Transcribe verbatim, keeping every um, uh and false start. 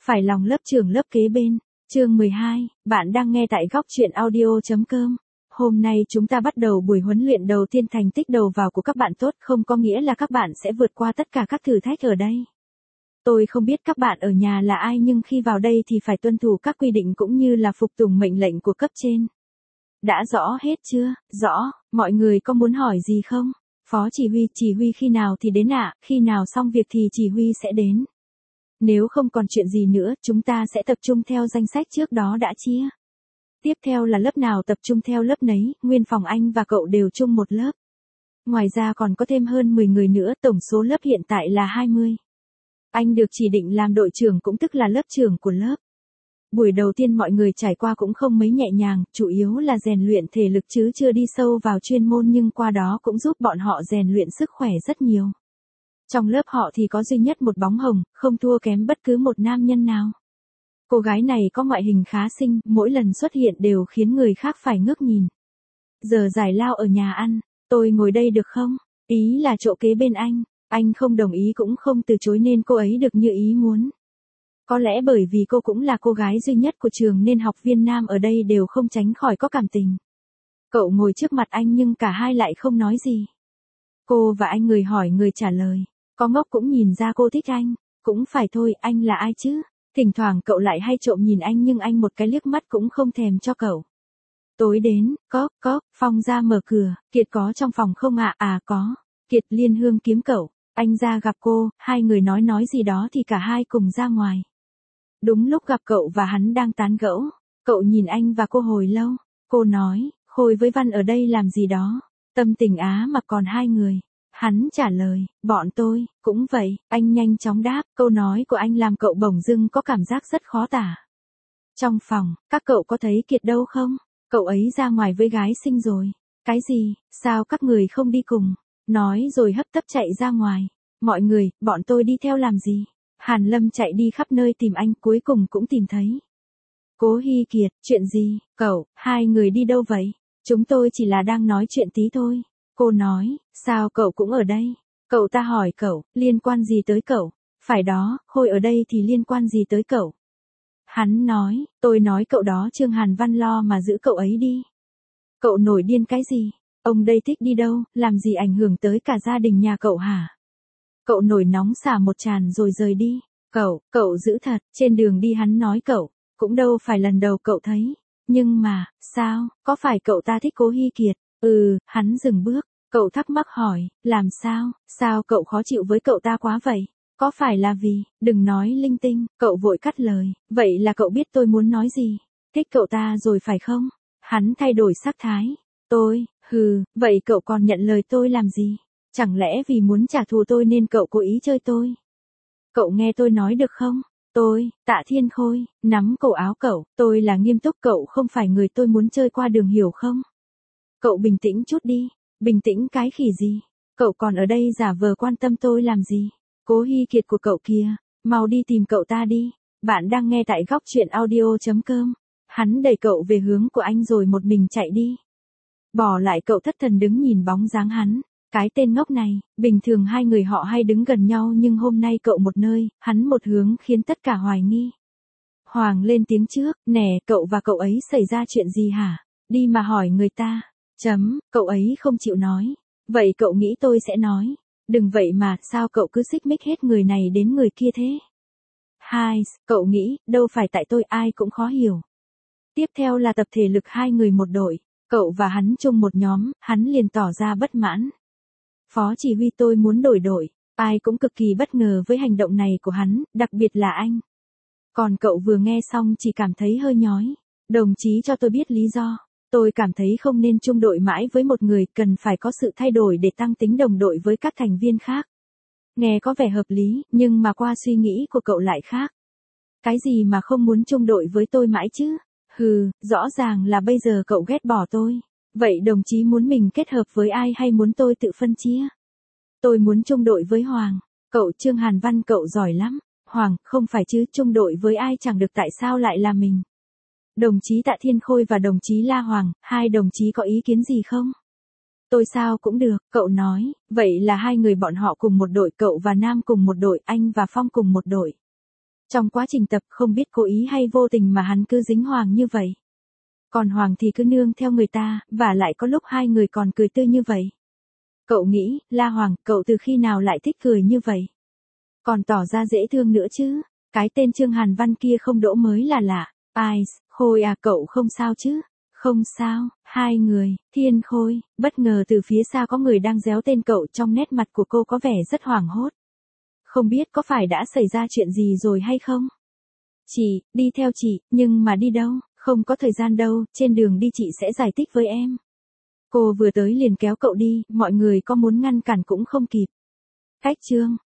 Phải lòng lớp trưởng lớp kế bên. Chương mười hai, bạn đang nghe tại góc truyện audio chấm com. Hôm nay chúng ta bắt đầu buổi huấn luyện đầu tiên. Thành tích đầu vào của các bạn tốt không có nghĩa là các bạn sẽ vượt qua tất cả các thử thách ở đây. Tôi không biết các bạn ở nhà là ai nhưng khi vào đây thì phải tuân thủ các quy định cũng như là phục tùng mệnh lệnh của cấp trên. Đã rõ hết chưa? Rõ, mọi người có muốn hỏi gì không? Phó chỉ huy, chỉ huy khi nào thì đến ạ, khi nào xong việc thì chỉ huy sẽ đến. Nếu không còn chuyện gì nữa, chúng ta sẽ tập trung theo danh sách trước đó đã chia. Tiếp theo là lớp nào tập trung theo lớp nấy, Nguyên Phòng anh và cậu đều chung một lớp. Ngoài ra còn có thêm hơn mười người nữa, tổng số lớp hiện tại là hai mươi. Anh được chỉ định làm đội trưởng cũng tức là lớp trưởng của lớp. Buổi đầu tiên mọi người trải qua cũng không mấy nhẹ nhàng, chủ yếu là rèn luyện thể lực chứ chưa đi sâu vào chuyên môn nhưng qua đó cũng giúp bọn họ rèn luyện sức khỏe rất nhiều. Trong lớp họ thì có duy nhất một bóng hồng, không thua kém bất cứ một nam nhân nào. Cô gái này có ngoại hình khá xinh, mỗi lần xuất hiện đều khiến người khác phải ngước nhìn. Giờ giải lao ở nhà ăn, tôi ngồi đây được không? Ý là chỗ kế bên anh, anh không đồng ý cũng không từ chối nên cô ấy được như ý muốn. Có lẽ bởi vì cô cũng là cô gái duy nhất của trường nên học viên nam ở đây đều không tránh khỏi có cảm tình. Cậu ngồi trước mặt anh nhưng cả hai lại không nói gì. Cô và anh người hỏi người trả lời. Có ngốc cũng nhìn ra cô thích anh. Cũng phải thôi, anh là ai chứ? Thỉnh thoảng cậu lại hay trộm nhìn anh nhưng anh một cái liếc mắt cũng không thèm cho cậu. Tối đến, có, có, Phong ra mở cửa, Kiệt có trong phòng không ạ? À? à có, Kiệt Liên Hương kiếm cậu, anh ra gặp cô, hai người nói nói gì đó thì cả hai cùng ra ngoài. Đúng lúc gặp cậu và hắn đang tán gẫu, cậu nhìn anh và cô hồi lâu, cô nói, Khôi với Văn ở đây làm gì đó, tâm tình á mà còn hai người. Hắn trả lời, bọn tôi, cũng vậy, anh nhanh chóng đáp, câu nói của anh làm cậu bỗng dưng có cảm giác rất khó tả. Trong phòng, các cậu có thấy Kiệt đâu không? Cậu ấy ra ngoài với gái xinh rồi. Cái gì, sao các người không đi cùng? Nói rồi hấp tấp chạy ra ngoài. Mọi người, bọn tôi đi theo làm gì? Hàn Lâm chạy đi khắp nơi tìm anh cuối cùng cũng tìm thấy. Cố Hy Kiệt, chuyện gì? Cậu, hai người đi đâu vậy? Chúng tôi chỉ là đang nói chuyện tí thôi. Cô nói, sao cậu cũng ở đây? Cậu ta hỏi cậu, liên quan gì tới cậu? Phải đó, Khôi ở đây thì liên quan gì tới cậu? Hắn nói, tôi nói cậu đó Trương Hàn Văn lo mà giữ cậu ấy đi. Cậu nổi điên cái gì? Ông đây thích đi đâu, làm gì ảnh hưởng tới cả gia đình nhà cậu hả? Cậu nổi nóng xả một tràn rồi rời đi. Cậu, cậu giữ thật, trên đường đi hắn nói cậu, cũng đâu phải lần đầu cậu thấy. Nhưng mà, sao, có phải cậu ta thích Cố Hy Kiệt? Ừ, hắn dừng bước. Cậu thắc mắc hỏi, làm sao, sao cậu khó chịu với cậu ta quá vậy? Có phải là vì, đừng nói linh tinh, cậu vội cắt lời, vậy là cậu biết tôi muốn nói gì? Thích cậu ta rồi phải không? Hắn thay đổi sắc thái. Tôi, hừ, vậy cậu còn nhận lời tôi làm gì? Chẳng lẽ vì muốn trả thù tôi nên cậu cố ý chơi tôi? Cậu nghe tôi nói được không? Tôi, Tạ Thiên Khôi, nắm cổ áo cậu, tôi là nghiêm túc, cậu không phải người tôi muốn chơi qua đường hiểu không? Cậu bình tĩnh chút đi. Bình tĩnh cái khỉ gì? Cậu còn ở đây giả vờ quan tâm tôi làm gì? Cố Hy Kiệt của cậu kìa, mau đi tìm cậu ta đi. Bạn đang nghe tại góc truyện audio chấm com. Hắn đẩy cậu về hướng của anh rồi một mình chạy đi. Bỏ lại cậu thất thần đứng nhìn bóng dáng hắn. Cái tên ngốc này, bình thường hai người họ hay đứng gần nhau nhưng hôm nay cậu một nơi, hắn một hướng khiến tất cả hoài nghi. Hoàng lên tiếng trước, nè, cậu và cậu ấy xảy ra chuyện gì hả? Đi mà hỏi người ta. Chấm, cậu ấy không chịu nói. Vậy cậu nghĩ tôi sẽ nói. Đừng vậy mà, sao cậu cứ xích mích hết người này đến người kia thế? Hai, cậu nghĩ, đâu phải tại tôi ai cũng khó hiểu. Tiếp theo là tập thể lực hai người một đội. Cậu và hắn chung một nhóm, hắn liền tỏ ra bất mãn. Phó chỉ huy tôi muốn đổi đội. Ai cũng cực kỳ bất ngờ với hành động này của hắn, đặc biệt là anh. Còn cậu vừa nghe xong chỉ cảm thấy hơi nhói. Đồng chí cho tôi biết lý do. Tôi cảm thấy không nên chung đội mãi với một người, cần phải có sự thay đổi để tăng tính đồng đội với các thành viên khác. Nghe có vẻ hợp lý, nhưng mà qua suy nghĩ của cậu lại khác. Cái gì mà không muốn chung đội với tôi mãi chứ? Hừ, rõ ràng là bây giờ cậu ghét bỏ tôi. Vậy đồng chí muốn mình kết hợp với ai hay muốn tôi tự phân chia? Tôi muốn chung đội với Hoàng. Cậu Trương Hàn Văn cậu giỏi lắm. Hoàng, không phải chứ, chung đội với ai chẳng được, tại sao lại là mình? Đồng chí Tạ Thiên Khôi và đồng chí La Hoàng, hai đồng chí có ý kiến gì không? Tôi sao cũng được, cậu nói, vậy là hai người bọn họ cùng một đội, cậu và Nam cùng một đội, anh và Phong cùng một đội. Trong quá trình tập không biết cố ý hay vô tình mà hắn cứ dính Hoàng như vậy. Còn Hoàng thì cứ nương theo người ta, và lại có lúc hai người còn cười tươi như vậy. Cậu nghĩ, La Hoàng, cậu từ khi nào lại thích cười như vậy? Còn tỏ ra dễ thương nữa chứ, cái tên Trương Hàn Văn kia không đỗ mới là lạ. Ai, Khôi à, cậu không sao chứ? Không sao, hai người, Thiên Khôi, bất ngờ từ phía xa có người đang réo tên cậu, trong nét mặt của cô có vẻ rất hoảng hốt. Không biết có phải đã xảy ra chuyện gì rồi hay không? Chị, đi theo chị, nhưng mà đi đâu? Không có thời gian đâu, trên đường đi chị sẽ giải thích với em. Cô vừa tới liền kéo cậu đi, mọi người có muốn ngăn cản cũng không kịp. Cách Trương,